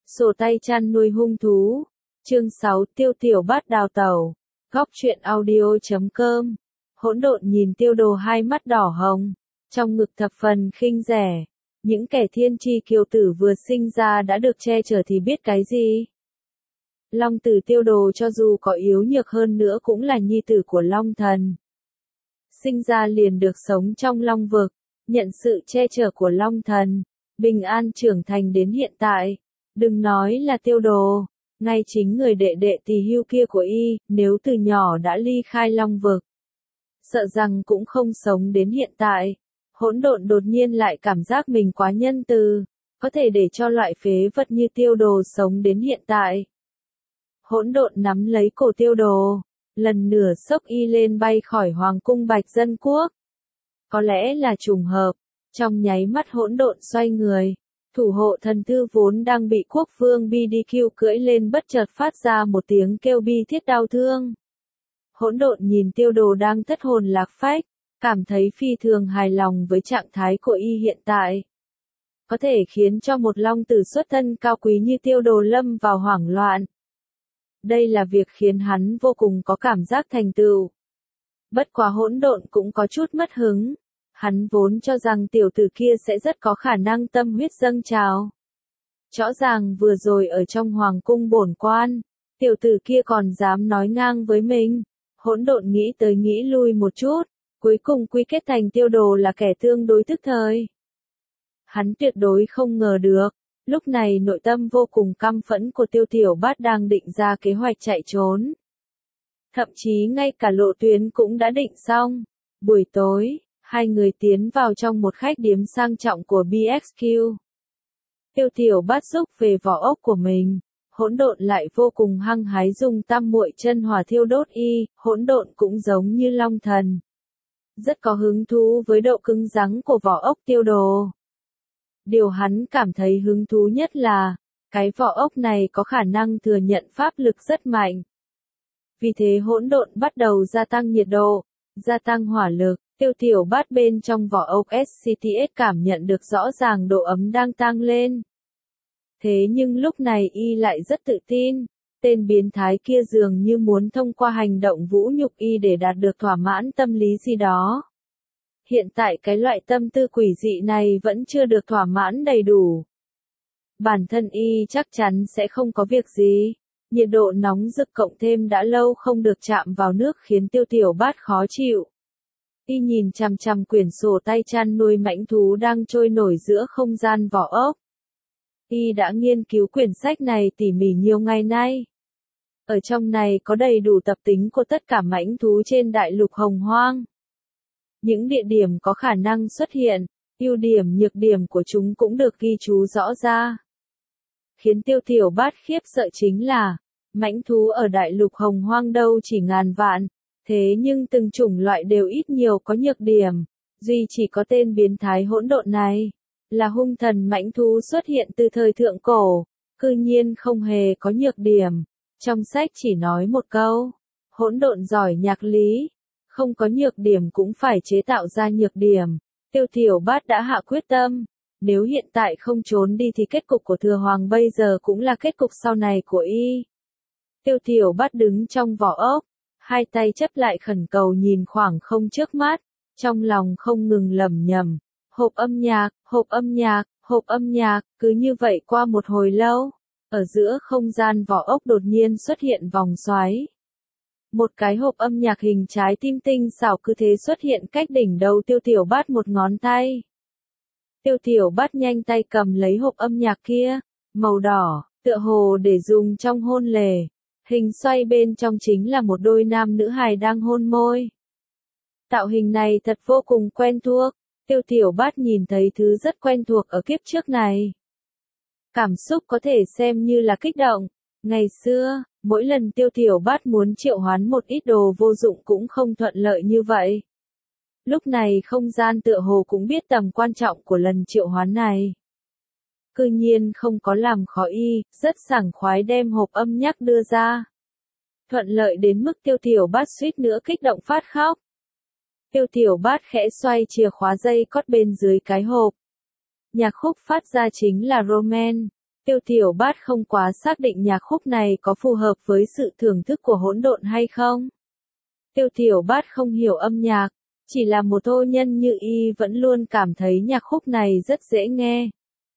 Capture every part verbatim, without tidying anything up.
Sổ tay chăn nuôi hung thú. Chương sáu Tiêu Tiểu Bát đào tẩu. Góc truyện audio chấm com. Hỗn độn nhìn Tiêu Đồ hai mắt đỏ hồng, trong ngực thập phần khinh rẻ. Những kẻ thiên tri kiều tử vừa sinh ra đã được che chở thì biết cái gì? Long tử Tiêu Đồ cho dù có yếu nhược hơn nữa cũng là nhi tử của Long Thần. Sinh ra liền được sống trong Long vực, nhận sự che chở của Long Thần, bình an trưởng thành đến hiện tại. Đừng nói là Tiêu Đồ, ngay chính người đệ đệ tỳ hưu kia của y, nếu từ nhỏ đã ly khai Long vực, sợ rằng cũng không sống đến hiện tại. Hỗn độn đột nhiên lại cảm giác mình quá nhân từ, có thể để cho loại phế vật như Tiêu Đồ sống đến hiện tại. Hỗn độn nắm lấy cổ Tiêu Đồ, lần nửa xốc y lên bay khỏi Hoàng cung Bạch Dân Quốc. Có lẽ là trùng hợp, trong nháy mắt hỗn độn xoay người, thủ hộ thần thư vốn đang bị quốc vương bê đê quy cưỡi lên bất chợt phát ra một tiếng kêu bi thiết đau thương. Hỗn độn nhìn Tiêu Đồ đang thất hồn lạc phách, cảm thấy phi thường hài lòng với trạng thái của y hiện tại. Có thể khiến cho một long tử xuất thân cao quý như Tiêu Đồ lâm vào hoảng loạn. Đây là việc khiến hắn vô cùng có cảm giác thành tựu. Bất quá hỗn độn cũng có chút mất hứng. Hắn vốn cho rằng tiểu tử kia sẽ rất có khả năng tâm huyết dâng trào. Rõ ràng vừa rồi ở trong hoàng cung bổn quan, tiểu tử kia còn dám nói ngang với mình. Hỗn độn nghĩ tới nghĩ lui một chút, cuối cùng quy kết thành Tiêu Đồ là kẻ tương đối tức thời. Hắn tuyệt đối không ngờ được, lúc này nội tâm vô cùng căm phẫn của Tiêu Tiểu Bát đang định ra kế hoạch chạy trốn. Thậm chí ngay cả lộ tuyến cũng đã định xong. Buổi tối, hai người tiến vào trong một khách điếm sang trọng của bê ích quy. Tiêu Tiểu Bát xúc về vỏ ốc của mình, hỗn độn lại vô cùng hăng hái dùng tam muội chân hỏa thiêu đốt y, hỗn độn cũng giống như Long Thần. Rất có hứng thú với độ cứng rắn của vỏ ốc Tiêu Đồ. Điều hắn cảm thấy hứng thú nhất là, cái vỏ ốc này có khả năng thừa nhận pháp lực rất mạnh. Vì thế hỗn độn bắt đầu gia tăng nhiệt độ, gia tăng hỏa lực. Tiêu Tiểu Bát bên trong vỏ ốc ét xê tê ét cảm nhận được rõ ràng độ ấm đang tăng lên. Thế nhưng lúc này y lại rất tự tin, tên biến thái kia dường như muốn thông qua hành động vũ nhục y để đạt được thỏa mãn tâm lý gì đó. Hiện tại cái loại tâm tư quỷ dị này vẫn chưa được thỏa mãn đầy đủ. Bản thân y chắc chắn sẽ không có việc gì. Nhiệt độ nóng rực cộng thêm đã lâu không được chạm vào nước khiến Tiêu Tiểu Bát khó chịu. Y nhìn chằm chằm quyển sổ tay chăn nuôi mãnh thú đang trôi nổi giữa không gian vỏ ốc. Y đã nghiên cứu quyển sách này tỉ mỉ nhiều ngày nay. Ở trong này có đầy đủ tập tính của tất cả mãnh thú trên đại lục Hồng Hoang. Những địa điểm có khả năng xuất hiện, ưu điểm nhược điểm của chúng cũng được ghi chú rõ ra. Khiến Tiêu Tiểu Bát khiếp sợ chính là, mãnh thú ở đại lục Hồng Hoang đâu chỉ ngàn vạn. Thế nhưng từng chủng loại đều ít nhiều có nhược điểm, duy chỉ có tên biến thái hỗn độn này, là hung thần mãnh thú xuất hiện từ thời thượng cổ, cư nhiên không hề có nhược điểm. Trong sách chỉ nói một câu, hỗn độn giỏi nhạc lý, không có nhược điểm cũng phải chế tạo ra nhược điểm. Tiêu Tiểu Bát đã hạ quyết tâm, nếu hiện tại không trốn đi thì kết cục của Thừa Hoàng bây giờ cũng là kết cục sau này của y. Tiêu Tiểu Bát đứng trong vỏ ốc, hai tay chấp lại khẩn cầu nhìn khoảng không trước mắt, trong lòng không ngừng lẩm nhẩm, hộp âm nhạc, hộp âm nhạc, hộp âm nhạc, cứ như vậy qua một hồi lâu, ở giữa không gian vỏ ốc đột nhiên xuất hiện vòng xoáy. Một cái hộp âm nhạc hình trái tim tinh xảo cứ thế xuất hiện cách đỉnh đầu Tiêu Tiểu Bát một ngón tay. Tiêu Tiểu Bát nhanh tay cầm lấy hộp âm nhạc kia, màu đỏ, tựa hồ để dùng trong hôn lễ. Hình xoay bên trong chính là một đôi nam nữ hài đang hôn môi. Tạo hình này thật vô cùng quen thuộc, Tiêu Tiểu Bát nhìn thấy thứ rất quen thuộc ở kiếp trước này. Cảm xúc có thể xem như là kích động. Ngày xưa, mỗi lần Tiêu Tiểu Bát muốn triệu hoán một ít đồ vô dụng cũng không thuận lợi như vậy. Lúc này không gian tựa hồ cũng biết tầm quan trọng của lần triệu hoán này. Cư nhiên không có làm khó y, rất sảng khoái đem hộp âm nhạc đưa ra. Thuận lợi đến mức Tiêu Tiểu Bát suýt nữa kích động phát khóc. Tiêu Tiểu Bát khẽ xoay chìa khóa dây cót bên dưới cái hộp. Nhạc khúc phát ra chính là Roman. Tiêu Tiểu Bát không quá xác định nhạc khúc này có phù hợp với sự thưởng thức của hỗn độn hay không. Tiêu Tiểu Bát không hiểu âm nhạc, chỉ là một thô nhân như y vẫn luôn cảm thấy nhạc khúc này rất dễ nghe.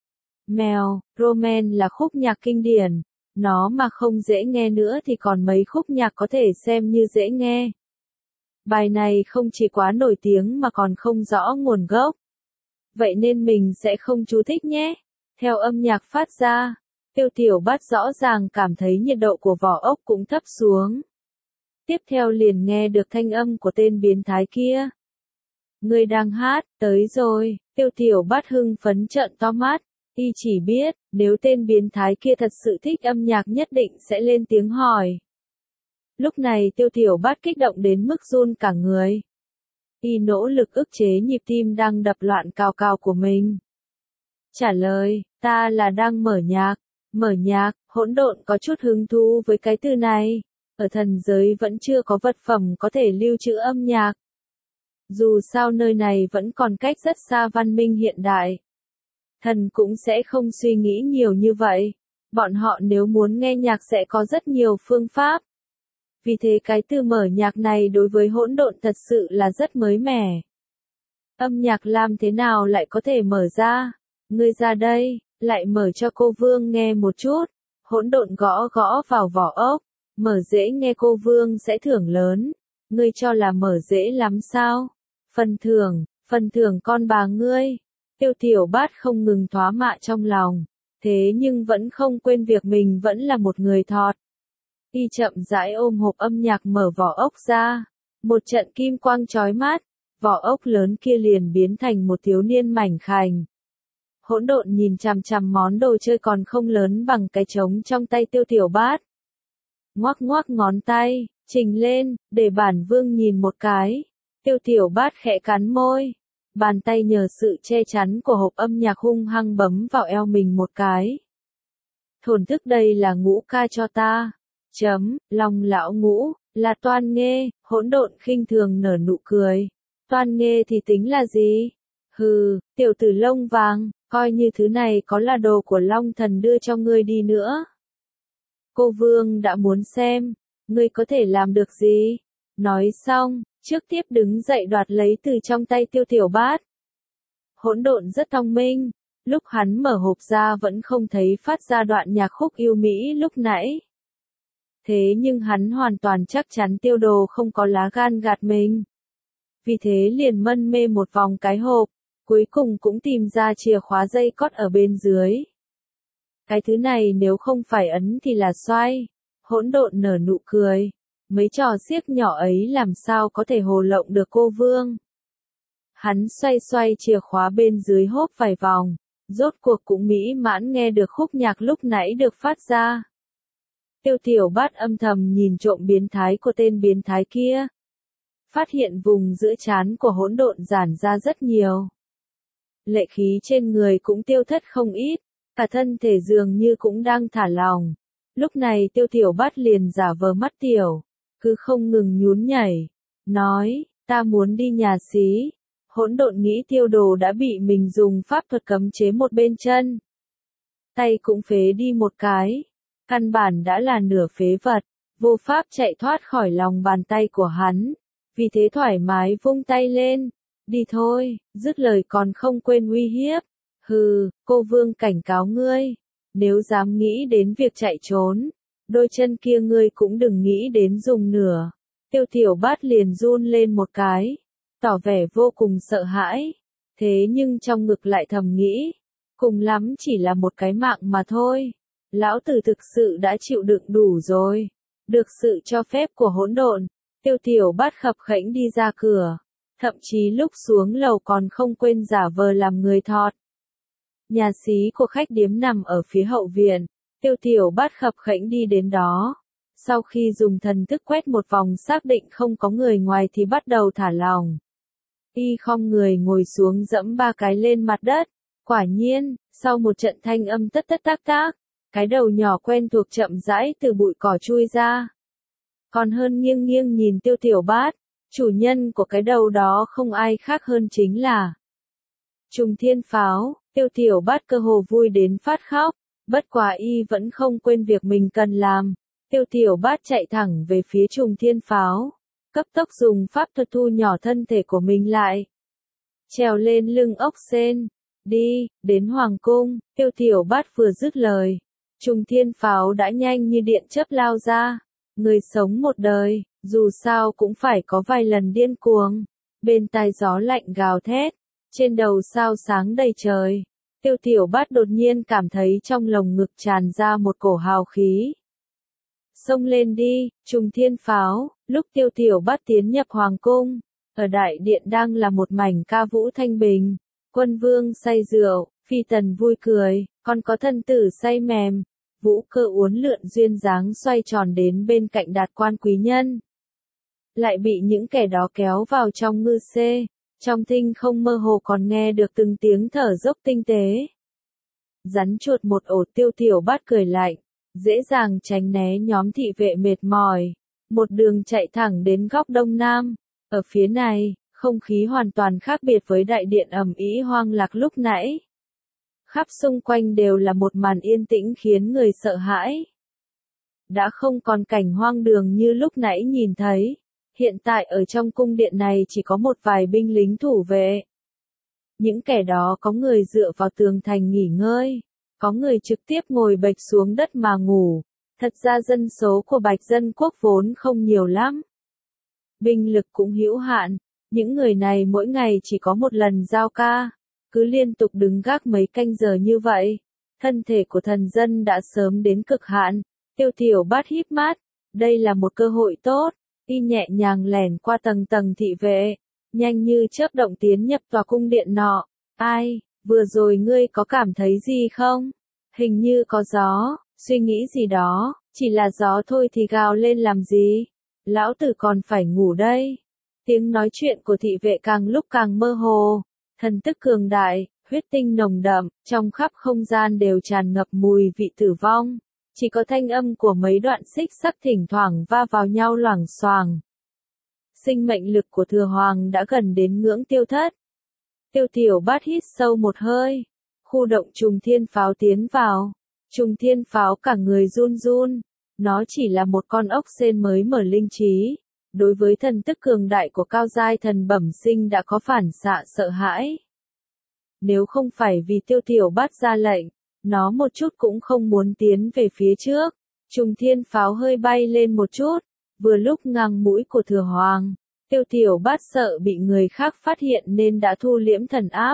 Mèo, Roman là khúc nhạc kinh điển, nó mà không dễ nghe nữa thì còn mấy khúc nhạc có thể xem như dễ nghe. Bài này không chỉ quá nổi tiếng mà còn không rõ nguồn gốc. Vậy nên mình sẽ không chú thích nhé. Theo âm nhạc phát ra, Tiêu Tiểu Bát rõ ràng cảm thấy nhiệt độ của vỏ ốc cũng thấp xuống. Tiếp theo liền nghe được thanh âm của tên biến thái kia. Người đang hát, tới rồi, Tiêu Tiểu Bát hưng phấn trợn to mắt, y chỉ biết, nếu tên biến thái kia thật sự thích âm nhạc nhất định sẽ lên tiếng hỏi. Lúc này Tiêu Tiểu Bát kích động đến mức run cả người. Y nỗ lực ức chế nhịp tim đang đập loạn cào cào của mình. Trả lời, ta là đang mở nhạc, mở nhạc, hỗn độn có chút hứng thú với cái từ này. Ở thần giới vẫn chưa có vật phẩm có thể lưu trữ âm nhạc. Dù sao nơi này vẫn còn cách rất xa văn minh hiện đại. Thần cũng sẽ không suy nghĩ nhiều như vậy. Bọn họ nếu muốn nghe nhạc sẽ có rất nhiều phương pháp. Vì thế cái từ mở nhạc này đối với hỗn độn thật sự là rất mới mẻ. Âm nhạc làm thế nào lại có thể mở ra? Ngươi ra đây, lại mở cho cô Vương nghe một chút. Hỗn độn gõ gõ vào vỏ ốc. Mở dễ nghe cô Vương sẽ thưởng lớn. Ngươi cho là mở dễ lắm sao? Phần thưởng, phần thưởng con bà ngươi. Tiêu Tiểu Bát không ngừng thoá mạ trong lòng. Thế nhưng vẫn không quên việc mình vẫn là một người thọt. Y chậm rãi ôm hộp âm nhạc mở vỏ ốc ra. Một trận kim quang chói mắt. Vỏ ốc lớn kia liền biến thành một thiếu niên mảnh khảnh. Hỗn độn nhìn chằm chằm món đồ chơi còn không lớn bằng cái trống trong tay Tiêu Tiểu Bát. Ngoắc ngoắc ngón tay, trình lên, để bản vương nhìn một cái. Tiêu Tiểu Bát khẽ cắn môi. Bàn tay nhờ sự che chắn của hộp âm nhạc hung hăng bấm vào eo mình một cái. Thổn thức đây là ngũ ca cho ta. Chấm, lòng lão ngũ, là Toan Nghê, hỗn độn khinh thường nở nụ cười. Toan Nghê thì tính là gì? Hừ, tiểu tử lông vàng, coi như thứ này có là đồ của Long Thần đưa cho ngươi đi nữa. Cô Vương đã muốn xem, ngươi có thể làm được gì? Nói xong, trước tiếp đứng dậy đoạt lấy từ trong tay Tiêu Tiểu Bát. Hỗn độn rất thông minh, lúc hắn mở hộp ra vẫn không thấy phát ra đoạn nhạc khúc yêu mỹ lúc nãy. Thế nhưng hắn hoàn toàn chắc chắn Tiêu Đồ không có lá gan gạt mình. Vì thế liền mân mê một vòng cái hộp, cuối cùng cũng tìm ra chìa khóa dây cót ở bên dưới. Cái thứ này nếu không phải ấn thì là xoay. Hỗn độn nở nụ cười. Mấy trò xiếc nhỏ ấy làm sao có thể hồ lộng được cô Vương. Hắn xoay xoay chìa khóa bên dưới hộp vài vòng, rốt cuộc cũng mỹ mãn nghe được khúc nhạc lúc nãy được phát ra. Tiêu Tiểu Bát âm thầm nhìn trộm biến thái của tên biến thái kia. Phát hiện vùng giữa trán của hỗn độn giãn ra rất nhiều. Lệ khí trên người cũng tiêu thất không ít, cả thân thể dường như cũng đang thả lỏng. Lúc này Tiêu Tiểu Bát liền giả vờ mắt tiểu, cứ không ngừng nhún nhảy, nói, ta muốn đi nhà xí. Hỗn độn nghĩ Tiêu Đồ đã bị mình dùng pháp thuật cấm chế một bên chân. Tay cũng phế đi một cái, căn bản đã là nửa phế vật, vô pháp chạy thoát khỏi lòng bàn tay của hắn. Vì thế thoải mái vung tay lên, đi thôi, dứt lời còn không quên uy hiếp. Hừ, cô Vương cảnh cáo ngươi, nếu dám nghĩ đến việc chạy trốn, đôi chân kia ngươi cũng đừng nghĩ đến dùng nửa. Tiêu Tiểu Bát liền run lên một cái, tỏ vẻ vô cùng sợ hãi, thế nhưng trong ngực lại thầm nghĩ, cùng lắm chỉ là một cái mạng mà thôi. Lão tử thực sự đã chịu đựng đủ rồi, được sự cho phép của hỗn độn. Tiêu Tiểu Bát khập khẽnh đi ra cửa, thậm chí lúc xuống lầu còn không quên giả vờ làm người thọt. Nhà xí của khách điếm nằm ở phía hậu viện, Tiêu Tiểu Bát khập khẽnh đi đến đó. Sau khi dùng thần thức quét một vòng xác định không có người ngoài thì bắt đầu thả lỏng. Y khom người ngồi xuống dẫm ba cái lên mặt đất. Quả nhiên, sau một trận thanh âm tất tất tác tác, cái đầu nhỏ quen thuộc chậm rãi từ bụi cỏ chui ra. Còn hơn nghiêng nghiêng nhìn Tiêu Tiểu Bát, chủ nhân của cái đầu đó không ai khác hơn chính là Trùng Thiên Pháo. Tiêu Tiểu Bát cơ hồ vui đến phát khóc, Bất quá y vẫn không quên việc mình cần làm. Tiêu Tiểu Bát chạy thẳng về phía Trùng Thiên Pháo, cấp tốc dùng pháp thuật thu nhỏ thân thể của mình lại. Trèo lên lưng ốc sên, đi, đến Hoàng Cung. Tiêu Tiểu Bát vừa dứt lời, Trùng Thiên Pháo đã nhanh như điện chớp lao ra. Người sống một đời, dù sao cũng phải có vài lần điên cuồng. Bên tai gió lạnh gào thét, trên đầu sao sáng đầy trời. Tiêu Tiểu Bát đột nhiên cảm thấy trong lồng ngực tràn ra một cổ hào khí. Xông lên đi, Trùng Thiên Pháo. Lúc Tiêu Tiểu Bát tiến nhập Hoàng Cung, ở đại điện đang là một mảnh ca vũ thanh bình. Quân vương say rượu, phi tần vui cười, còn có thân tử say mềm. Vũ cơ uốn lượn duyên dáng xoay tròn đến bên cạnh đạt quan quý nhân. Lại bị những kẻ đó kéo vào trong ngư xê, trong thinh không mơ hồ còn nghe được từng tiếng thở dốc tinh tế. Rắn chuột một ổ. Tiêu Tiểu Bát cười lạnh, dễ dàng tránh né nhóm thị vệ mệt mỏi. Một đường chạy thẳng đến góc đông nam. Ở phía này, không khí hoàn toàn khác biệt với đại điện ầm ĩ hoang lạc lúc nãy. Khắp xung quanh đều là một màn yên tĩnh khiến người sợ hãi. Đã không còn cảnh hoang đường như lúc nãy nhìn thấy. Hiện tại ở trong cung điện này chỉ có một vài binh lính thủ vệ. Những kẻ đó có người dựa vào tường thành nghỉ ngơi, có người trực tiếp ngồi bệt xuống đất mà ngủ. Thật ra dân số của Bạch Dân Quốc vốn không nhiều lắm. Binh lực cũng hữu hạn, những người này mỗi ngày chỉ có một lần giao ca, cứ liên tục đứng gác mấy canh giờ như vậy. Thân thể của thần dân đã sớm đến cực hạn. Tiêu Tiểu Bát híp mắt, đây là một cơ hội tốt. Y nhẹ nhàng lẻn qua tầng tầng thị vệ, nhanh như chớp động tiến nhập tòa cung điện nọ. Ai, vừa rồi ngươi có cảm thấy gì không? Hình như có gió, suy nghĩ gì đó, chỉ là gió thôi thì gào lên làm gì? Lão tử còn phải ngủ đây. Tiếng nói chuyện của thị vệ càng lúc càng mơ hồ, thần tức cường đại, huyết tinh nồng đậm, trong khắp không gian đều tràn ngập mùi vị tử vong. Chỉ có thanh âm của mấy đoạn xích sắt thỉnh thoảng va vào nhau loảng xoảng. Sinh mệnh lực của Thừa Hoàng đã gần đến ngưỡng tiêu thất. Tiêu Tiểu Bát hít sâu một hơi. Khu động Trùng Thiên Pháo tiến vào. Trùng Thiên Pháo cả người run run. Nó chỉ là một con ốc sên mới mở linh trí. Đối với thần tức cường đại của cao giai thần bẩm sinh đã có phản xạ sợ hãi. Nếu không phải vì Tiêu Tiểu Bát ra lệnh, nó một chút cũng không muốn tiến về phía trước. Trùng Thiên Pháo hơi bay lên một chút, vừa lúc ngang mũi của Thừa Hoàng. Tiêu Tiểu Bát sợ bị người khác phát hiện nên đã thu liễm thần áp.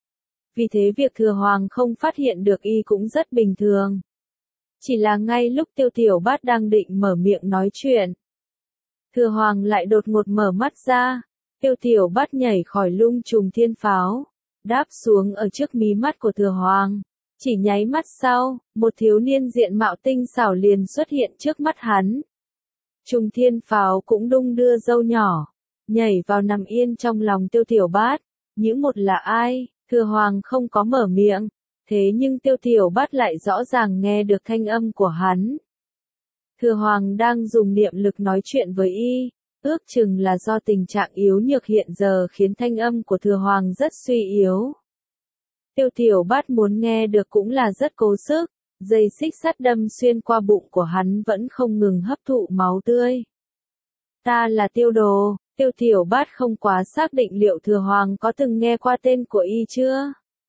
Vì thế việc Thừa Hoàng không phát hiện được y cũng rất bình thường. Chỉ là ngay lúc Tiêu Tiểu Bát đang định mở miệng nói chuyện, Thừa Hoàng lại đột ngột mở mắt ra. Tiêu Tiểu Bát nhảy khỏi lung Trùng Thiên Pháo, đáp xuống ở trước mí mắt của Thừa Hoàng. Chỉ nháy mắt sau, một thiếu niên diện mạo tinh xảo liền xuất hiện trước mắt hắn. Trùng Thiên Pháo cũng đung đưa râu nhỏ, nhảy vào nằm yên trong lòng Tiêu Tiểu Bát. Những một là ai? Thừa Hoàng không có mở miệng, thế nhưng Tiêu Tiểu Bát lại rõ ràng nghe được thanh âm của hắn. Thừa Hoàng đang dùng niệm lực nói chuyện với y, ước chừng là do tình trạng yếu nhược hiện giờ khiến thanh âm của Thừa Hoàng rất suy yếu. Tiêu Tiểu Bát muốn nghe được cũng là rất cố sức, dây xích sắt đâm xuyên qua bụng của hắn vẫn không ngừng hấp thụ máu tươi. Ta là Tiêu Đồ. Tiêu Tiểu Bát không quá xác định liệu Thừa Hoàng có từng nghe qua tên của y chưa.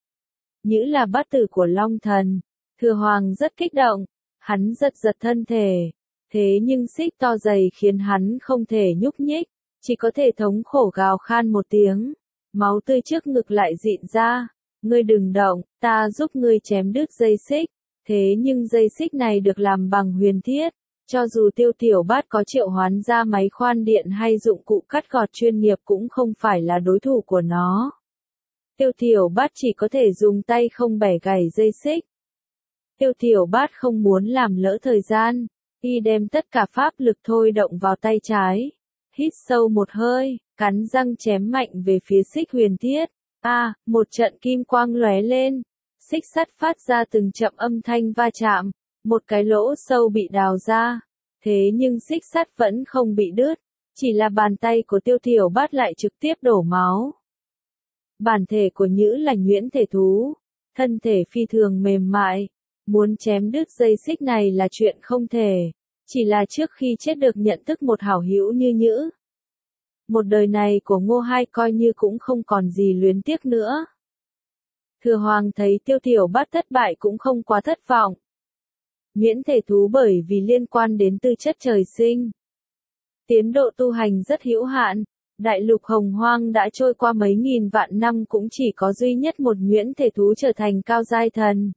Nhữ là bát tử của Long Thần. Thừa Hoàng rất kích động, hắn giật giật thân thể, thế nhưng xích to dày khiến hắn không thể nhúc nhích, chỉ có thể thống khổ gào khan một tiếng. Máu tươi trước ngực lại dịn ra. Ngươi đừng động, ta giúp ngươi chém đứt dây xích. Thế nhưng dây xích này được làm bằng huyền thiết. Cho dù Tiêu Tiểu Bát có triệu hoán ra máy khoan điện hay dụng cụ cắt gọt chuyên nghiệp cũng không phải là đối thủ của nó. Tiêu Tiểu Bát chỉ có thể dùng tay không bẻ gãy dây xích. Tiêu Tiểu Bát không muốn làm lỡ thời gian, y đem tất cả pháp lực thôi động vào tay trái. Hít sâu một hơi, cắn răng chém mạnh về phía xích huyền thiết. A, à, một trận kim quang lóe lên, xích sắt phát ra từng chậm âm thanh va chạm, một cái lỗ sâu bị đào ra. Thế nhưng xích sắt vẫn không bị đứt, chỉ là bàn tay của Tiêu Tiểu Bát lại trực tiếp đổ máu. Bản thể của Nhữ là nhuyễn thể thú, thân thể phi thường mềm mại, Muốn chém đứt dây xích này là chuyện không thể, chỉ là trước khi chết được nhận thức một hảo hữu như Nhữ. Một đời này của Ngô Hai coi như cũng không còn gì luyến tiếc nữa. Thừa Hoàng thấy Tiêu Tiểu Bát thất bại cũng không quá thất vọng. Miễn thể thú bởi vì liên quan đến tư chất trời sinh. Tiến độ tu hành rất hữu hạn, đại lục hồng hoang đã trôi qua mấy nghìn vạn năm cũng chỉ có duy nhất một nhuyễn thể thú trở thành cao giai thần.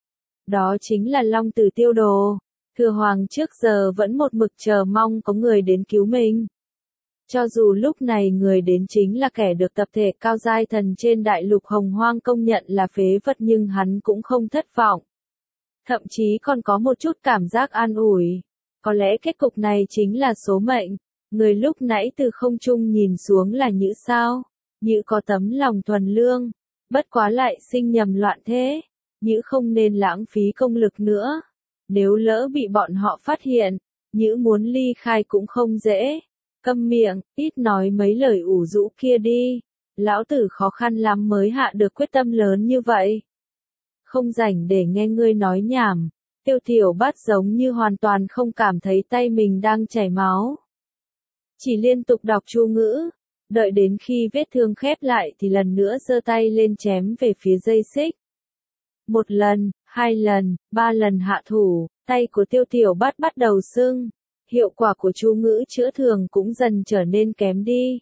Đó chính là Long Tử Tiêu Đồ. Thừa Hoàng trước giờ vẫn một mực chờ mong có người đến cứu mình. Cho dù lúc này người đến chính là kẻ được tập thể cao giai thần trên đại lục hồng hoang công nhận là phế vật nhưng hắn cũng không thất vọng. Thậm chí còn có một chút cảm giác an ủi. Có lẽ kết cục này chính là số mệnh. Người lúc nãy từ không trung nhìn xuống là Nhữ sao? Nhữ có tấm lòng thuần lương. Bất quá lại sinh nhầm loạn thế. Nhữ không nên lãng phí công lực nữa. Nếu lỡ bị bọn họ phát hiện, Nhữ muốn ly khai cũng không dễ. Câm miệng, ít nói mấy lời ủ rũ kia đi. Lão tử khó khăn lắm mới hạ được quyết tâm lớn như vậy. Không rảnh để nghe ngươi nói nhảm. Tiêu Tiểu Bát giống như hoàn toàn không cảm thấy tay mình đang chảy máu. Chỉ liên tục đọc chú ngữ. Đợi đến khi vết thương khép lại thì lần nữa giơ tay lên chém về phía dây xích. Một lần, hai lần, ba lần hạ thủ, tay của Tiêu Tiểu Bát bắt đầu sưng. Hiệu quả của chú ngữ chữa thương cũng dần trở nên kém đi.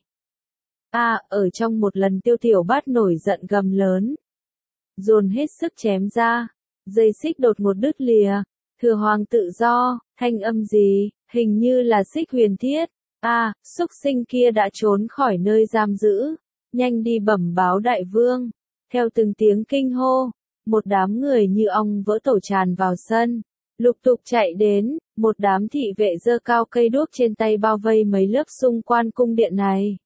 À, ở trong một lần Tiêu Tiểu Bát nổi giận gầm lớn. Dồn hết sức chém ra. Dây xích đột ngột đứt lìa. Thừa Hoàng tự do, thanh âm gì, hình như là xích huyền thiết. À, xúc sinh kia đã trốn khỏi nơi giam giữ. Nhanh đi bẩm báo đại vương. Theo từng tiếng kinh hô, một đám người như ong vỡ tổ tràn vào sân. Lục tục chạy đến, một đám thị vệ giơ cao cây đuốc trên tay bao vây mấy lớp xung quanh cung điện này.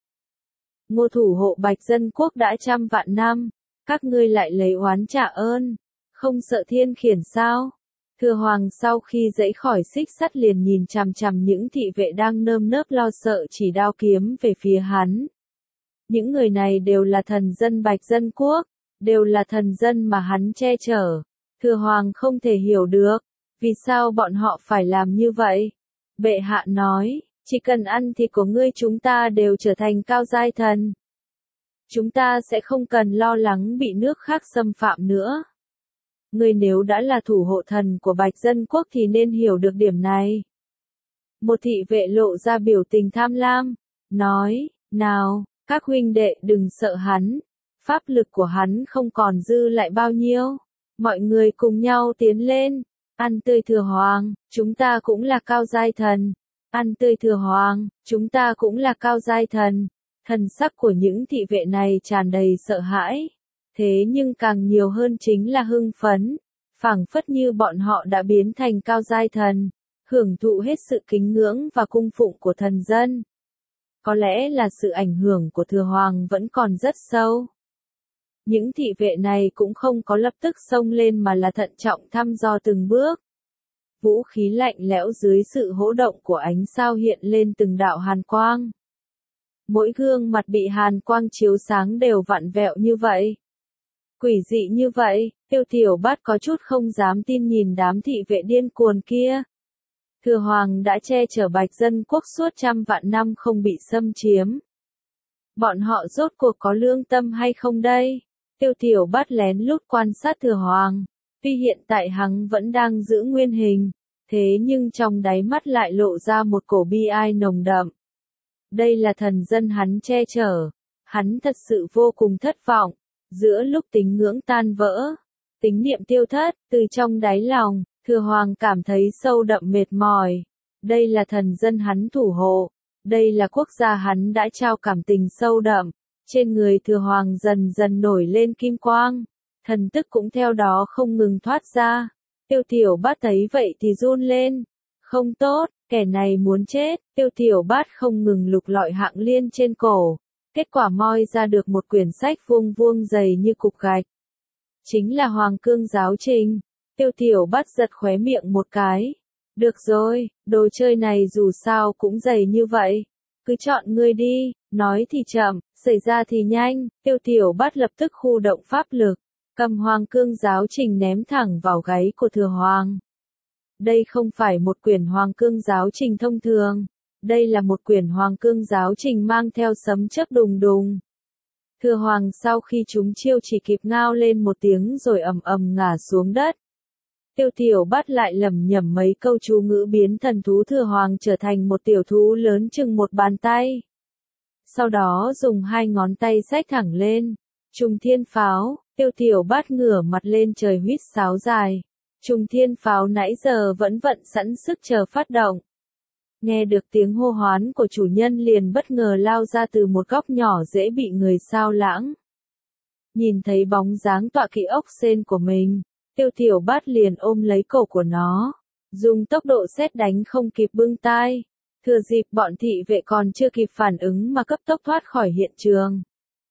Ngô thủ hộ Bạch Dân Quốc đã trăm vạn năm, các ngươi lại lấy oán trả ơn, không sợ thiên khiển sao? Thừa Hoàng sau khi dãy khỏi xích sắt liền nhìn chằm chằm những thị vệ đang nơm nớp lo sợ chỉ đao kiếm về phía hắn. Những người này đều là thần dân Bạch Dân Quốc, đều là thần dân mà hắn che chở. Thừa Hoàng không thể hiểu được. Vì sao bọn họ phải làm như vậy? Bệ hạ nói, chỉ cần ăn thịt của ngươi chúng ta đều trở thành cao giai thần. Chúng ta sẽ không cần lo lắng bị nước khác xâm phạm nữa. Ngươi nếu đã là thủ hộ thần của Bạch Dân Quốc thì nên hiểu được điểm này. Một thị vệ lộ ra biểu tình tham lam, nói, nào, các huynh đệ đừng sợ hắn, pháp lực của hắn không còn dư lại bao nhiêu. Mọi người cùng nhau tiến lên. Ăn tươi Thừa Hoàng, chúng ta cũng là cao giai thần. Ăn tươi Thừa Hoàng, chúng ta cũng là cao giai thần. Thần sắc của những thị vệ này tràn đầy sợ hãi. Thế nhưng càng nhiều hơn chính là hưng phấn. Phảng phất như bọn họ đã biến thành cao giai thần. Hưởng thụ hết sự kính ngưỡng và cung phụng của thần dân. Có lẽ là sự ảnh hưởng của Thừa Hoàng vẫn còn rất sâu. Những thị vệ này cũng không có lập tức xông lên mà là thận trọng thăm dò từng bước. Vũ khí lạnh lẽo dưới sự hỗ động của ánh sao hiện lên từng đạo hàn quang. Mỗi gương mặt bị hàn quang chiếu sáng đều vặn vẹo như vậy. Quỷ dị như vậy, Tiêu Tiểu Bát có chút không dám tin nhìn đám thị vệ điên cuồng kia. Thừa Hoàng đã che chở Bạch Dân Quốc suốt trăm vạn năm không bị xâm chiếm. Bọn họ rốt cuộc có lương tâm hay không đây? Tiêu Tiểu Bát lén lút quan sát Thừa Hoàng. Tuy hiện tại hắn vẫn đang giữ nguyên hình, thế nhưng trong đáy mắt lại lộ ra một cổ bi ai nồng đậm. Đây là thần dân hắn che chở. Hắn thật sự vô cùng thất vọng. Giữa lúc tín ngưỡng tan vỡ, tín niệm tiêu thất, từ trong đáy lòng, Thừa Hoàng cảm thấy sâu đậm mệt mỏi. Đây là thần dân hắn thủ hộ. Đây là quốc gia hắn đã trao cảm tình sâu đậm. Trên người Thừa Hoàng dần dần nổi lên kim quang. Thần tức cũng theo đó không ngừng thoát ra. Tiêu Tiểu Bát thấy vậy thì run lên. Không tốt, kẻ này muốn chết. Tiêu Tiểu Bát không ngừng lục lọi hạng liên trên cổ. Kết quả moi ra được một quyển sách vuông vuông dày như cục gạch. Chính là Hoàng Cương Giáo Trình. Tiêu Tiểu Bát giật khóe miệng một cái. Được rồi, đồ chơi này dù sao cũng dày như vậy. Cứ chọn ngươi đi, nói thì chậm, xảy ra thì nhanh. Tiêu Tiểu Bát lập tức khu động pháp lực. cầm Hoàng Cương giáo trình ném thẳng vào gáy của Thừa Hoàng. Đây không phải một quyển Hoàng Cương giáo trình thông thường, đây là một quyển Hoàng Cương giáo trình mang theo sấm chớp đùng đùng. Thừa Hoàng sau khi trúng chiêu chỉ kịp ngao lên một tiếng rồi ầm ầm ngã xuống đất. Tiêu Tiểu Bát lại lẩm nhẩm mấy câu chú ngữ biến thần thú Thừa Hoàng trở thành một tiểu thú lớn chừng một bàn tay. Sau đó dùng hai ngón tay xách thẳng lên. Trùng thiên pháo, Tiêu Tiểu Bát ngửa mặt lên trời huýt sáo dài. Trùng thiên pháo nãy giờ vẫn vận sẵn sức chờ phát động. Nghe được tiếng hô hoán của chủ nhân liền bất ngờ lao ra từ một góc nhỏ dễ bị người sao lãng. Nhìn thấy bóng dáng tọa kỵ ốc sên của mình, Tiêu Tiểu Bát liền ôm lấy cổ của nó, dùng tốc độ sét đánh không kịp bưng tai, thừa dịp bọn thị vệ còn chưa kịp phản ứng mà cấp tốc thoát khỏi hiện trường.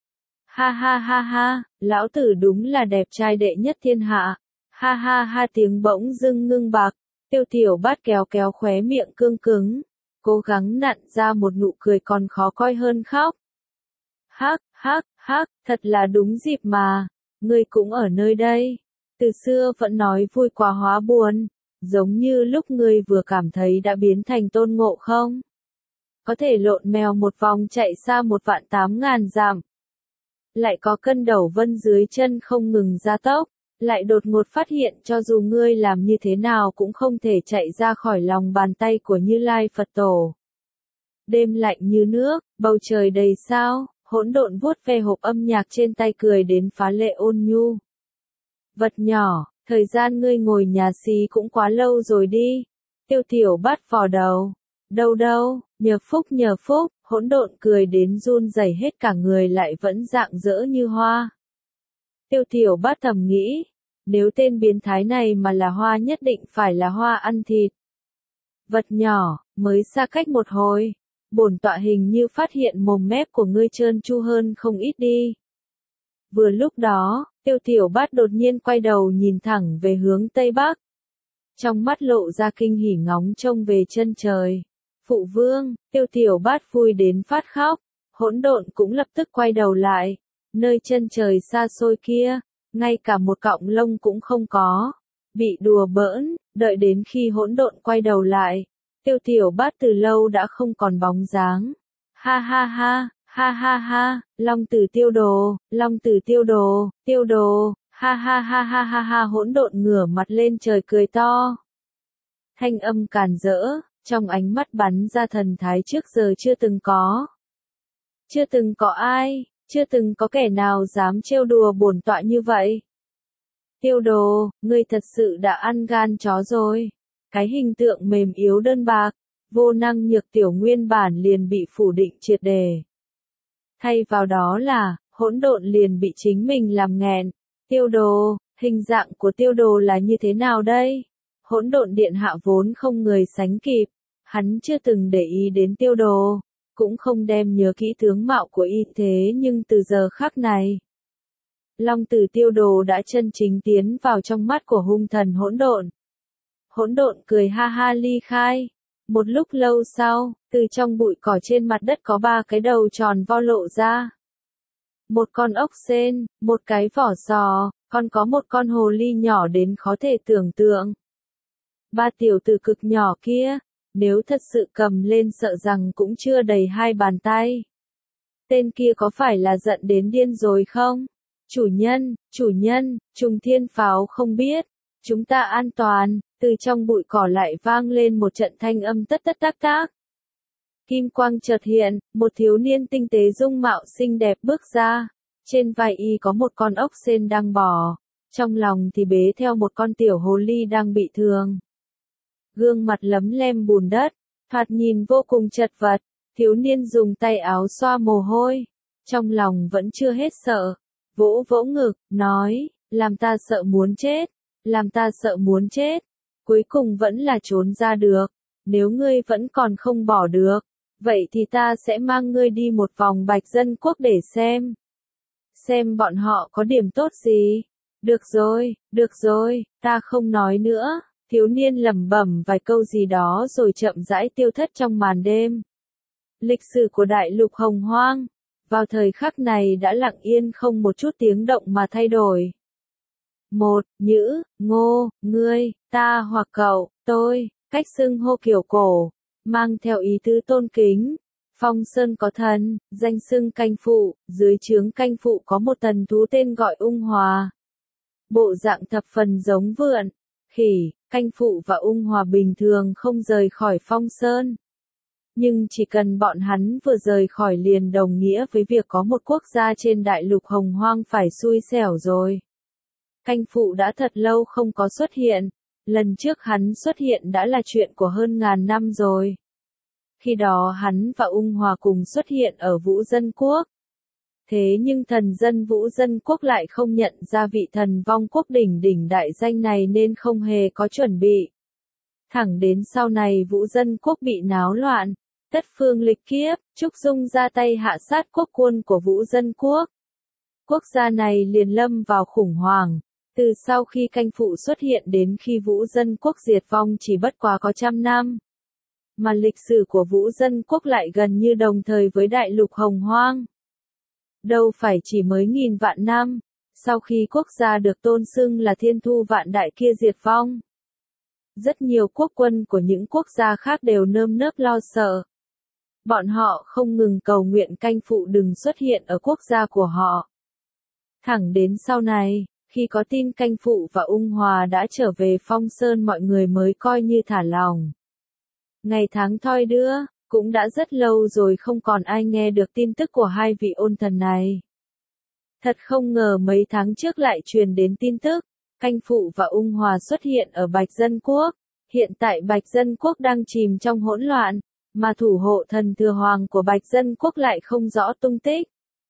Ha ha ha ha, lão tử đúng là đẹp trai đệ nhất thiên hạ. Ha ha ha, tiếng bỗng dưng ngưng bạc, Tiêu Tiểu Bát kéo kéo khóe miệng cương cứng, cố gắng nặn ra một nụ cười còn khó coi hơn khóc. Hắc, hắc, hắc, thật là đúng dịp mà, ngươi cũng ở nơi đây. Từ xưa vẫn nói vui quá hóa buồn, giống như lúc ngươi vừa cảm thấy đã biến thành Tôn Ngộ Không. Có thể lộn mèo một vòng chạy xa một vạn tám ngàn dặm. Lại có cân đầu vân dưới chân không ngừng gia tốc, lại đột ngột phát hiện cho dù ngươi làm như thế nào cũng không thể chạy ra khỏi lòng bàn tay của Như Lai Phật Tổ. Đêm lạnh như nước, bầu trời đầy sao, hỗn độn vuốt ve hộp âm nhạc trên tay cười đến phá lệ ôn nhu. Vật nhỏ, thời gian ngươi ngồi nhà xí cũng quá lâu rồi đi. Tiêu Tiểu Bát vò đầu. Đâu đâu, nhờ phúc nhờ phúc, hỗn độn cười đến run rẩy hết cả người lại vẫn rạng rỡ như hoa. Tiêu Tiểu Bát thầm nghĩ, nếu tên biến thái này mà là hoa nhất định phải là hoa ăn thịt. Vật nhỏ, mới xa cách một hồi, bổn tọa hình như phát hiện mồm mép của ngươi trơn tru hơn không ít đi. Vừa lúc đó, Tiêu Tiểu Bát đột nhiên quay đầu nhìn thẳng về hướng Tây Bắc. Trong mắt lộ ra kinh hỉ ngóng trông về chân trời. Phụ vương, Tiêu Tiểu Bát vui đến phát khóc, hỗn độn cũng lập tức quay đầu lại. Nơi chân trời xa xôi kia, ngay cả một cọng lông cũng không có. Bị đùa bỡn, đợi đến khi hỗn độn quay đầu lại. Tiêu Tiểu Bát từ lâu đã không còn bóng dáng. Ha ha ha, ha ha ha, Long Tử Tiêu Đồ, Long Tử Tiêu Đồ, Tiêu Đồ, ha ha ha ha ha ha, hỗn độn ngửa mặt lên trời cười to. Thanh âm càn rỡ, trong ánh mắt bắn ra thần thái trước giờ chưa từng có. Chưa từng có ai, chưa từng có kẻ nào dám trêu đùa bổn tọa như vậy. Tiêu Đồ, ngươi thật sự đã ăn gan chó rồi. Cái hình tượng mềm yếu đơn bạc, vô năng nhược tiểu nguyên bản liền bị phủ định triệt đề. Thay vào đó là, hỗn độn liền bị chính mình làm nghẹn. Tiêu Đồ, hình dạng của Tiêu Đồ là như thế nào đây? Hỗn độn điện hạ vốn không người sánh kịp, hắn chưa từng để ý đến Tiêu Đồ, cũng không đem nhớ kỹ tướng mạo của y thế nhưng từ giờ khắc này, Long Tử Tiêu Đồ đã chân chính tiến vào trong mắt của hung thần hỗn độn. Hỗn độn cười ha ha ly khai. Một lúc lâu sau, từ trong bụi cỏ trên mặt đất có ba cái đầu tròn vo lộ ra. Một con ốc sên, một cái vỏ sò, còn có một con hồ ly nhỏ đến khó thể tưởng tượng. Ba tiểu tử cực nhỏ kia, nếu thật sự cầm lên sợ rằng cũng chưa đầy hai bàn tay. Tên kia có phải là giận đến điên rồi không? Chủ nhân, chủ nhân, trùng thiên pháo không biết. Chúng ta an toàn, từ trong bụi cỏ lại vang lên một trận thanh âm tất tất tác tác. Kim quang chợt hiện, một thiếu niên tinh tế dung mạo xinh đẹp bước ra. Trên vai y có một con ốc sên đang bò, trong lòng thì bế theo một con tiểu hồ ly đang bị thương. Gương mặt lấm lem bùn đất, thoạt nhìn vô cùng chật vật, thiếu niên dùng tay áo xoa mồ hôi, trong lòng vẫn chưa hết sợ, vỗ vỗ ngực, nói, làm ta sợ muốn chết, làm ta sợ muốn chết, cuối cùng vẫn là trốn ra được, nếu ngươi vẫn còn không bỏ được, vậy thì ta sẽ mang ngươi đi một vòng Bạch Dân Quốc để xem. Xem bọn họ có điểm tốt gì. Được rồi, được rồi, ta không nói nữa. Thiếu niên lẩm bẩm vài câu gì đó rồi chậm rãi tiêu thất trong màn đêm. Lịch sử của đại lục Hồng Hoang, vào thời khắc này đã lặng yên không một chút tiếng động mà thay đổi. Một, nhữ, ngô, ngươi, ta hoặc cậu, tôi, cách xưng hô kiểu cổ, mang theo ý tứ tôn kính. Phong Sơn có thần, danh xưng canh phụ, dưới trướng canh phụ có một thần thú tên gọi ung hòa. Bộ dạng thập phần giống vượn, khỉ, canh phụ và ung hòa bình thường không rời khỏi Phong Sơn. Nhưng chỉ cần bọn hắn vừa rời khỏi liền đồng nghĩa với việc có một quốc gia trên đại lục hồng hoang phải xui xẻo rồi. Canh phụ đã thật lâu không có xuất hiện, lần trước hắn xuất hiện đã là chuyện của hơn ngàn năm rồi. Khi đó hắn và ung hòa cùng xuất hiện ở Vũ Dân Quốc. Thế nhưng thần dân Vũ Dân Quốc lại không nhận ra vị thần vong quốc đỉnh đỉnh đại danh này nên không hề có chuẩn bị. Thẳng đến sau này Vũ Dân Quốc bị náo loạn, tất phương lịch kiếp, Trúc Dung ra tay hạ sát quốc quân của Vũ Dân Quốc. Quốc gia này liền lâm vào khủng hoảng, từ sau khi canh phụ xuất hiện đến khi Vũ Dân Quốc diệt vong chỉ bất quá có trăm năm. Mà lịch sử của Vũ Dân Quốc lại gần như đồng thời với đại lục hồng hoang. Đâu phải chỉ mới nghìn vạn năm, sau khi quốc gia được tôn xưng là thiên thu vạn đại kia diệt vong. Rất nhiều quốc quân của những quốc gia khác đều nơm nớp lo sợ. Bọn họ không ngừng cầu nguyện canh phụ đừng xuất hiện ở quốc gia của họ. Thẳng đến sau này, khi có tin canh phụ và ung hòa đã trở về Phong Sơn mọi người mới coi như thả lòng. Ngày tháng thoi đưa, cũng đã rất lâu rồi không còn ai nghe được tin tức của hai vị ôn thần này. Thật không ngờ mấy tháng trước lại truyền đến tin tức, canh phụ và ung hòa xuất hiện ở Bạch Dân Quốc. Hiện tại Bạch Dân Quốc đang chìm trong hỗn loạn, mà thủ hộ thần Thừa Hoàng của Bạch Dân Quốc lại không rõ tung tích.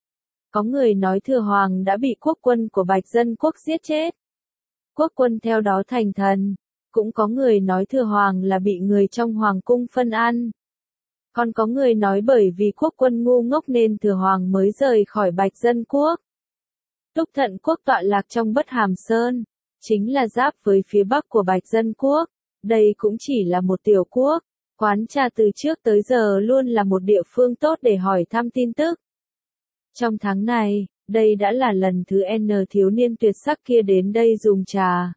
Có người nói Thừa Hoàng đã bị quốc quân của Bạch Dân Quốc giết chết. Quốc quân theo đó thành thần. Cũng có người nói Thừa Hoàng là bị người trong Hoàng cung phân ăn. Còn có người nói bởi vì quốc quân ngu ngốc nên Thừa Hoàng mới rời khỏi Bạch Dân Quốc. Túc Thận Quốc tọa lạc trong Bất Hàm Sơn, chính là giáp với phía bắc của Bạch Dân Quốc. Đây cũng chỉ là một tiểu quốc. Quán trà từ trước tới giờ luôn là một địa phương tốt để hỏi thăm tin tức. Trong tháng này, đây đã là lần thứ N thiếu niên tuyệt sắc kia đến đây dùng trà.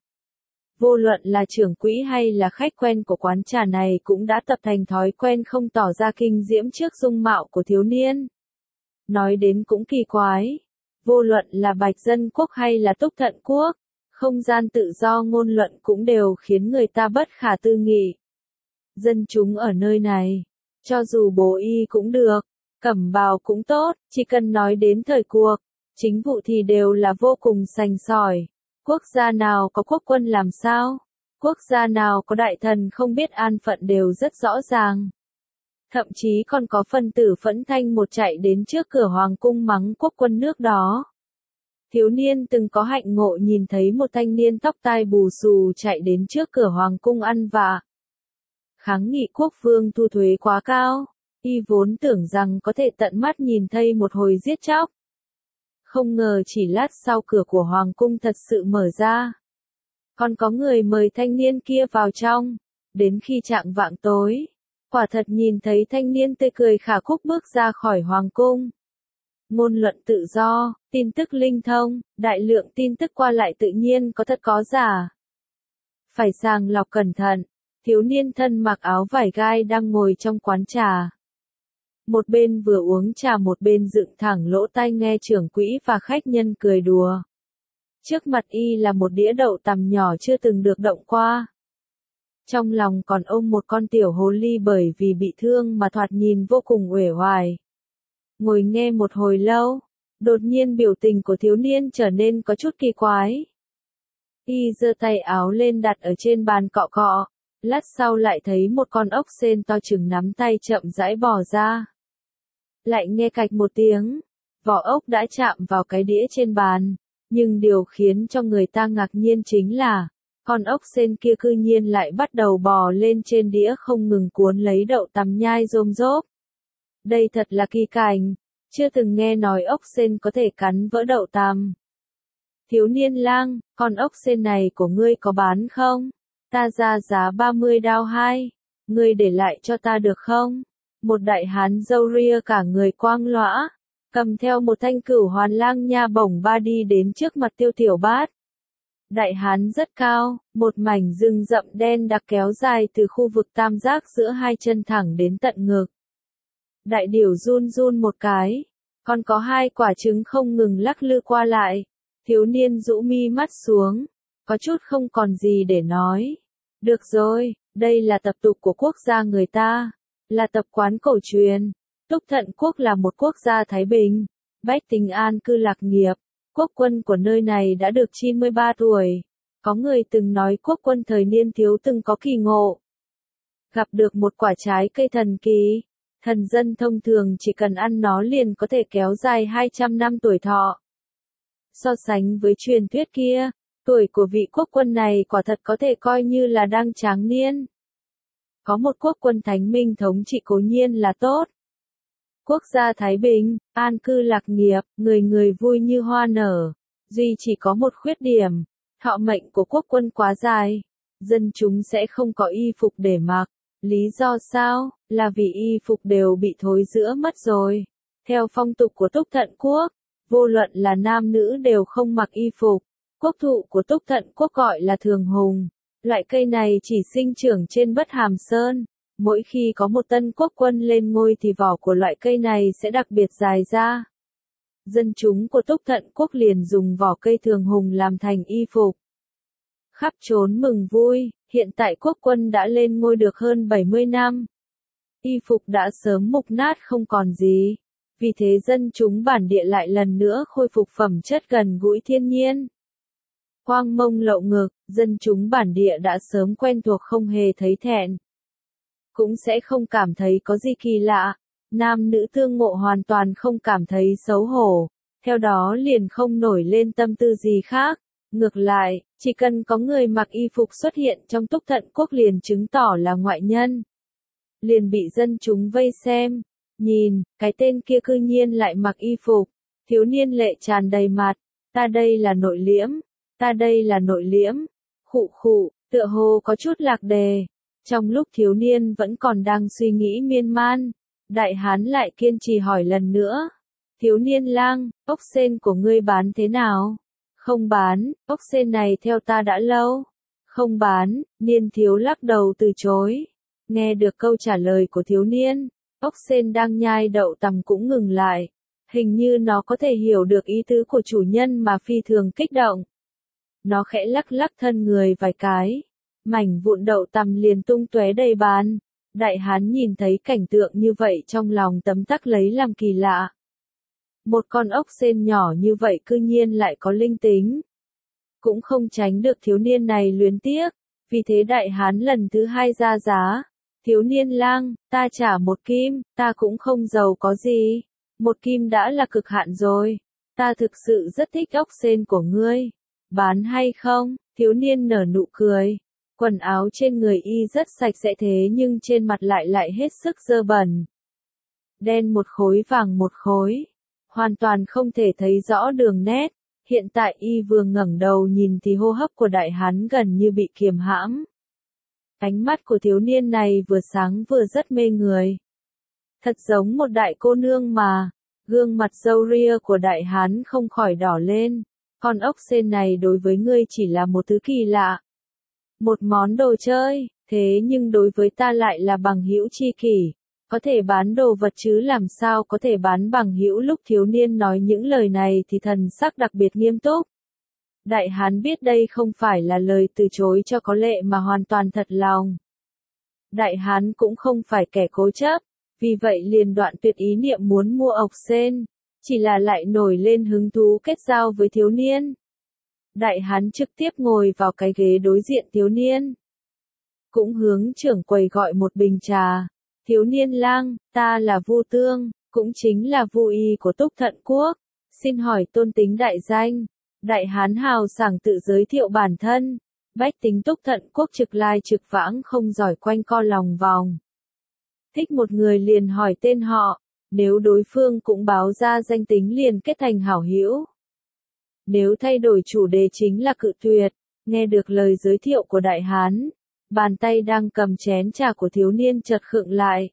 Vô luận là trưởng quỹ hay là khách quen của quán trà này cũng đã tập thành thói quen không tỏ ra kinh diễm trước dung mạo của thiếu niên. Nói đến cũng kỳ quái. Vô luận là Bạch Dân Quốc hay là Túc Thận Quốc, không gian tự do ngôn luận cũng đều khiến người ta bất khả tư nghị. Dân chúng ở nơi này, cho dù bố y cũng được, cẩm bào cũng tốt, chỉ cần nói đến thời cuộc, chính vụ thì đều là vô cùng sành sỏi. Quốc gia nào có quốc quân làm sao? Quốc gia nào có đại thần không biết an phận đều rất rõ ràng. Thậm chí còn có phân tử Phẫn Thanh một chạy đến trước cửa hoàng cung mắng quốc quân nước đó. Thiếu niên từng có hạnh ngộ nhìn thấy một thanh niên tóc tai bù xù chạy đến trước cửa hoàng cung ăn vạ. Kháng nghị quốc vương thu thuế quá cao, y vốn tưởng rằng có thể tận mắt nhìn thấy một hồi giết chóc. Không ngờ chỉ lát sau cửa của hoàng cung thật sự mở ra. Còn có người mời thanh niên kia vào trong, đến khi chạng vạng tối, quả thật nhìn thấy thanh niên tươi cười khả khúc bước ra khỏi hoàng cung. Ngôn luận tự do, tin tức linh thông, đại lượng tin tức qua lại tự nhiên có thật có giả. Phải sàng lọc cẩn thận, thiếu niên thân mặc áo vải gai đang ngồi trong quán trà. Một bên vừa uống trà một bên dựng thẳng lỗ tai nghe trưởng quỹ và khách nhân cười đùa. Trước mặt y là một đĩa đậu tằm nhỏ chưa từng được động qua. Trong lòng còn ôm một con tiểu hồ ly bởi vì bị thương mà thoạt nhìn vô cùng uể oải. Ngồi nghe một hồi lâu, đột nhiên biểu tình của thiếu niên trở nên có chút kỳ quái. Y giơ tay áo lên đặt ở trên bàn cọ cọ, lát sau lại thấy một con ốc sên to chừng nắm tay chậm rãi bò ra. Lại nghe cạch một tiếng, vỏ ốc đã chạm vào cái đĩa trên bàn, nhưng điều khiến cho người ta ngạc nhiên chính là, con ốc sên kia cư nhiên lại bắt đầu bò lên trên đĩa không ngừng cuốn lấy đậu tằm nhai rôm rốp. Đây thật là kỳ cảnh, chưa từng nghe nói ốc sên có thể cắn vỡ đậu tằm. Thiếu niên lang, con ốc sên này của ngươi có bán không? Ta ra giá ba mươi đao hai, ngươi để lại cho ta được không? Một đại hán râu ria cả người quang lõa, cầm theo một thanh cửu hoàn lang nha bổng ba đi đến trước mặt Tiêu Tiểu Bát. Đại Hán rất cao, một mảnh rừng rậm đen đặc kéo dài từ khu vực tam giác giữa hai chân thẳng đến tận ngực. Đại điểu run run một cái, còn có hai quả trứng không ngừng lắc lư qua lại. Thiếu niên rũ mi mắt xuống, có chút không còn gì để nói. Được rồi, đây là tập tục của quốc gia người ta, là tập quán cổ truyền. Túc Thận Quốc là một quốc gia thái bình, bách tính an cư lạc nghiệp. Quốc quân của nơi này đã được chín mươi ba tuổi. Có người từng nói quốc quân thời niên thiếu từng có kỳ ngộ. Gặp được một quả trái cây thần kỳ. Thần dân thông thường chỉ cần ăn nó liền có thể kéo dài hai trăm năm tuổi thọ. So sánh với truyền thuyết kia, tuổi của vị quốc quân này quả thật có thể coi như là đang tráng niên. Có một quốc quân thánh minh thống trị cố nhiên là tốt. Quốc gia thái bình, an cư lạc nghiệp, người người vui như hoa nở. Duy chỉ có một khuyết điểm, thọ mệnh của quốc quân quá dài. Dân chúng sẽ không có y phục để mặc. Lý do sao? Là vì y phục đều bị thối rữa mất rồi. Theo phong tục của Túc Thận Quốc, vô luận là nam nữ đều không mặc y phục. Quốc thụ của Túc Thận Quốc gọi là thường hùng. Loại cây này chỉ sinh trưởng trên Bất Hàm Sơn. Mỗi khi có một tân quốc quân lên ngôi thì vỏ của loại cây này sẽ đặc biệt dài ra. Dân chúng của Túc Thận Quốc liền dùng vỏ cây thường hùng làm thành y phục. Khắp trốn mừng vui, hiện tại quốc quân đã lên ngôi được hơn bảy mươi năm. Y phục đã sớm mục nát không còn gì. Vì thế dân chúng bản địa lại lần nữa khôi phục phẩm chất gần gũi thiên nhiên. Quang mông lậu ngực, dân chúng bản địa đã sớm quen thuộc không hề thấy thẹn. Cũng sẽ không cảm thấy có gì kỳ lạ. Nam nữ tương ngộ hoàn toàn không cảm thấy xấu hổ. Theo đó liền không nổi lên tâm tư gì khác. Ngược lại, chỉ cần có người mặc y phục xuất hiện trong Túc Thận Quốc liền chứng tỏ là ngoại nhân. Liền bị dân chúng vây xem. Nhìn, cái tên kia cư nhiên lại mặc y phục. Thiếu niên lệ tràn đầy mặt. Ta đây là nội liễm. Ta đây là nội liễm. Khụ khụ, tựa hồ có chút lạc đề. Trong lúc thiếu niên vẫn còn đang suy nghĩ miên man, Đại Hán lại kiên trì hỏi lần nữa. Thiếu niên lang, ốc sên của ngươi bán thế nào? Không bán, ốc sên này theo ta đã lâu. Không bán, niên thiếu lắc đầu từ chối. Nghe được câu trả lời của thiếu niên, ốc sên đang nhai đậu tằm cũng ngừng lại. Hình như nó có thể hiểu được ý tứ của chủ nhân mà phi thường kích động. Nó khẽ lắc lắc thân người vài cái. Mảnh vụn đậu tằm liền tung tóe đầy bàn. Đại Hán nhìn thấy cảnh tượng như vậy trong lòng tấm tắc lấy làm kỳ lạ. Một con ốc sên nhỏ như vậy cư nhiên lại có linh tính. Cũng không tránh được thiếu niên này luyến tiếc. Vì thế Đại Hán lần thứ hai ra giá. Thiếu niên lang, ta trả một kim, ta cũng không giàu có gì. Một kim đã là cực hạn rồi. Ta thực sự rất thích ốc sên của ngươi. Bán hay không? Thiếu niên nở nụ cười. Quần áo trên người y rất sạch sẽ thế nhưng trên mặt lại lại hết sức dơ bẩn. Đen một khối vàng một khối. Hoàn toàn không thể thấy rõ đường nét. Hiện tại y vừa ngẩng đầu nhìn thì hô hấp của Đại Hán gần như bị kiềm hãm. Ánh mắt của thiếu niên này vừa sáng vừa rất mê người. Thật giống một đại cô nương mà. Gương mặt râu ria của Đại Hán không khỏi đỏ lên. Con ốc sên này đối với ngươi chỉ là một thứ kỳ lạ. Một món đồ chơi, thế nhưng đối với ta lại là bằng hữu tri kỷ. Có thể bán đồ vật chứ làm sao có thể bán bằng hữu. Lúc thiếu niên nói những lời này thì thần sắc đặc biệt nghiêm túc. Đại Hán biết đây không phải là lời từ chối cho có lệ mà hoàn toàn thật lòng. Đại Hán cũng không phải kẻ cố chấp, vì vậy liền đoạn tuyệt ý niệm muốn mua ốc sên, chỉ là lại nổi lên hứng thú kết giao với thiếu niên. Đại Hán trực tiếp ngồi vào cái ghế đối diện thiếu niên. Cũng hướng trưởng quầy gọi một bình trà. Thiếu niên lang, ta là Vu Tương, cũng chính là Vu Y của Túc Thận Quốc. Xin hỏi tôn tính đại danh. Đại Hán hào sảng tự giới thiệu bản thân. Bách tính Túc Thận Quốc trực lai trực vãng không giỏi quanh co lòng vòng. Thích một người liền hỏi tên họ. Nếu đối phương cũng báo ra danh tính liền kết thành hảo hữu. Nếu thay đổi chủ đề chính là cự tuyệt. Nghe được lời giới thiệu của Đại Hán, bàn tay đang cầm chén trà của thiếu niên chợt khựng lại.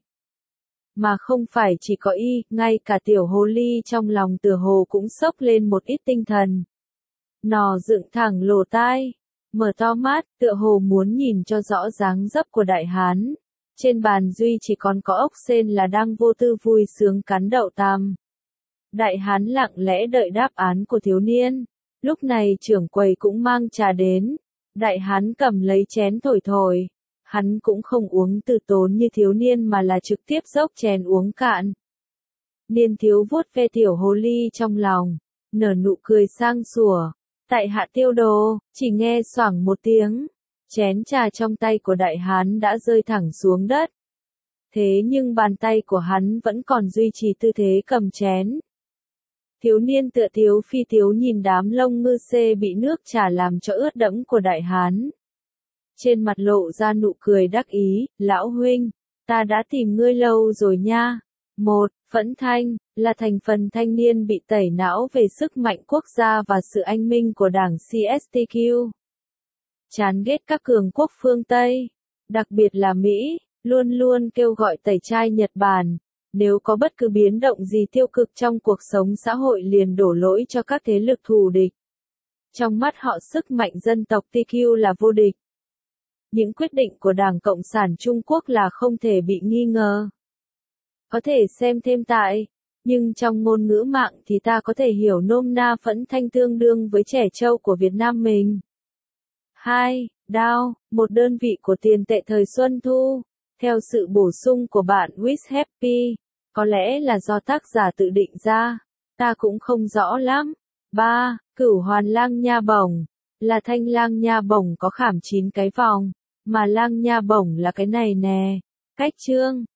Mà không phải chỉ có y, ngay cả tiểu hồ ly trong lòng tựa hồ cũng sốc lên một ít tinh thần. Nò dựng thẳng lỗ tai, mở to mắt, tựa hồ muốn nhìn cho rõ dáng dấp của đại hán. Trên bàn duy chỉ còn có ốc sên là đang vô tư vui sướng cắn đậu tằm. Đại hán lặng lẽ đợi đáp án của thiếu niên. Lúc này trưởng quầy cũng mang trà đến. Đại hán cầm lấy chén thổi thổi. Hắn cũng không uống từ tốn như thiếu niên mà là trực tiếp dốc chén uống cạn. Niên thiếu vuốt ve tiểu hồ ly trong lòng, nở nụ cười sang sủa. Tại hạ Tiêu Đồ, chỉ nghe xoảng một tiếng. Chén trà trong tay của đại hán đã rơi thẳng xuống đất. Thế nhưng bàn tay của hắn vẫn còn duy trì tư thế cầm chén. Thiếu niên tựa thiếu phi thiếu nhìn đám lông ngư xê bị nước trà làm cho ướt đẫm của đại hán. Trên mặt lộ ra nụ cười đắc ý, lão huynh, ta đã tìm ngươi lâu rồi nha. Một, Phẫn Thanh, là thành phần thanh niên bị tẩy não về sức mạnh quốc gia và sự anh minh của đảng xê ét tê quy. Chán ghét các cường quốc phương Tây, đặc biệt là Mỹ, luôn luôn kêu gọi tẩy chay Nhật Bản. Nếu có bất cứ biến động gì tiêu cực trong cuộc sống xã hội liền đổ lỗi cho các thế lực thù địch. Trong mắt họ sức mạnh dân tộc tê quy là vô địch. Những quyết định của Đảng Cộng sản Trung Quốc là không thể bị nghi ngờ. Có thể xem thêm tại, nhưng trong ngôn ngữ mạng thì ta có thể hiểu nôm na Phẫn Thanh tương đương với trẻ trâu của Việt Nam mình. hai. Đao, một đơn vị của tiền tệ thời Xuân Thu. Theo sự bổ sung của bạn Wish Happy, có lẽ là do tác giả tự định ra, ta cũng không rõ lắm. ba. Cửu Hoàn Lang Nha Bổng, là thanh lang nha bổng có khảm chín cái vòng, mà lang nha bổng là cái này nè. Cách chương